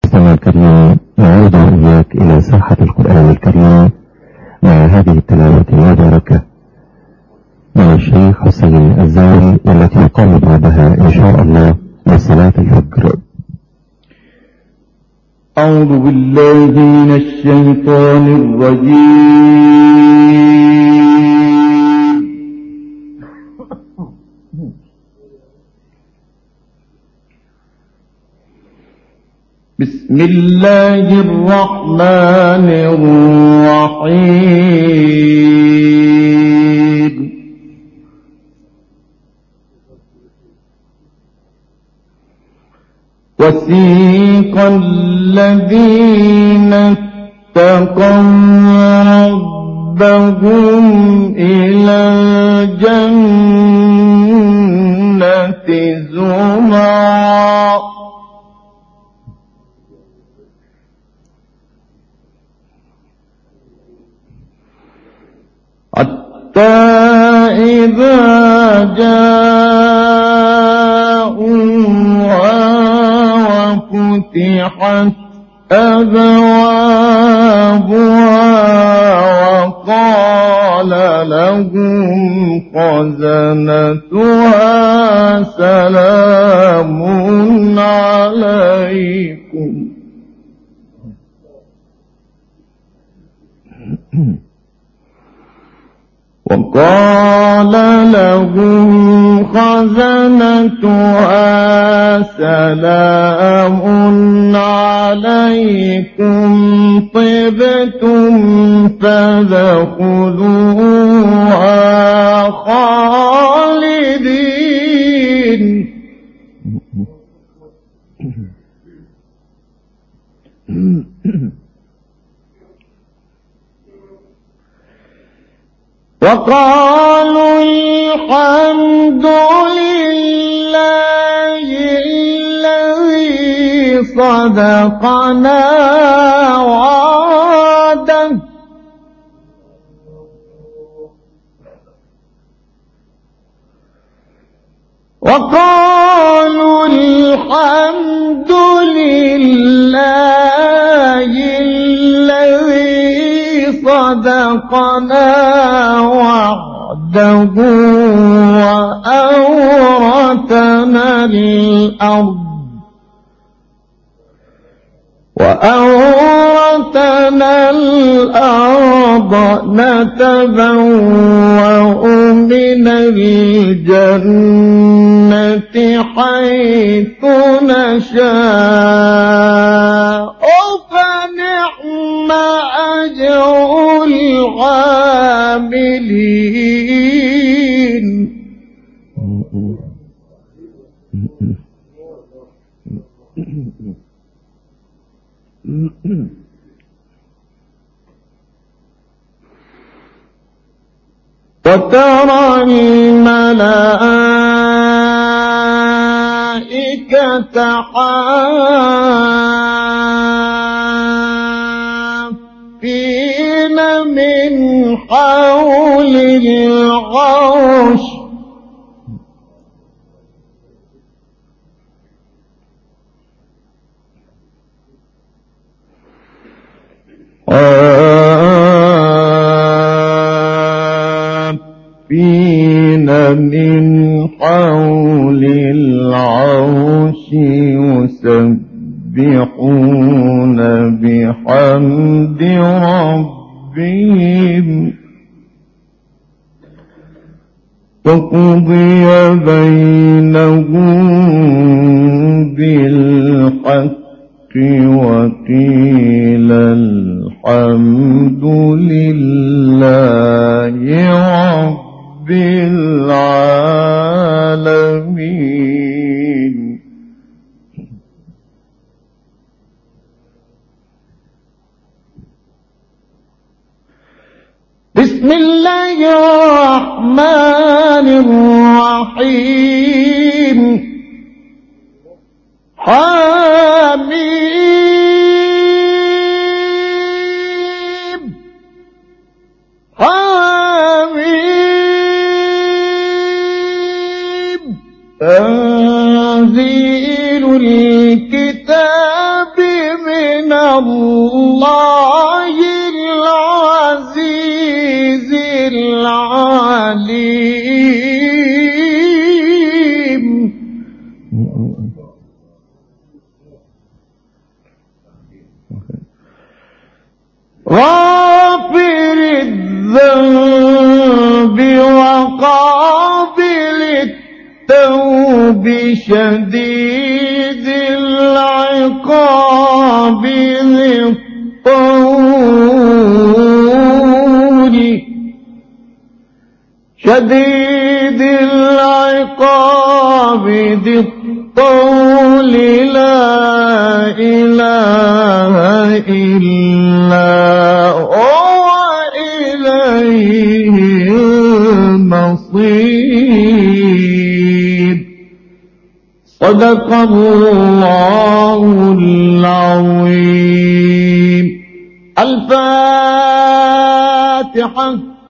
مستمع الكريم، نعود إياك إلى ساحة القرآن الكريم مع هذه التلاوة المباركة من الشيخ حسين الزاوي، والتي يقام بعدها إن شاء الله لصلاة الفجر. أعوذ بالله من الشيطان الرجيم. بسم الله الرحمن الرحيم. وسيق الذين اتقوا ربهم إلى الجنة زمرا حتى إذا جاءوها وفتحت أبوابها وقال لهم خزنتها سلام عليكم وقال لهم خزنتها سلام عليكم طبتم فادخلوها خالدين. وقالوا الحمد لله الذي صدقنا وعده وقالوا الحمد لله الذي صدقنا وعده وأورثنا الأرض نتبوأ من الجنة حيث نشاء فنعم أجر العاملين. وترى الملائكة حافين من حول العرش من حول العرش يسبحون بحمد ربهم وقضي بينهم بالحق وقيل الحمد لله رب العالمين. بسم الله الرحمن الرحيم. حميم حميم تنزيل الكتاب الله العزيز العليم. غافر الذنب وقابل التوب شديد العقاب ذي الطول شديد العقاب ذي الطول لا إله إلا هو إليه المصير. صدق الله العظيم. الفاتحة.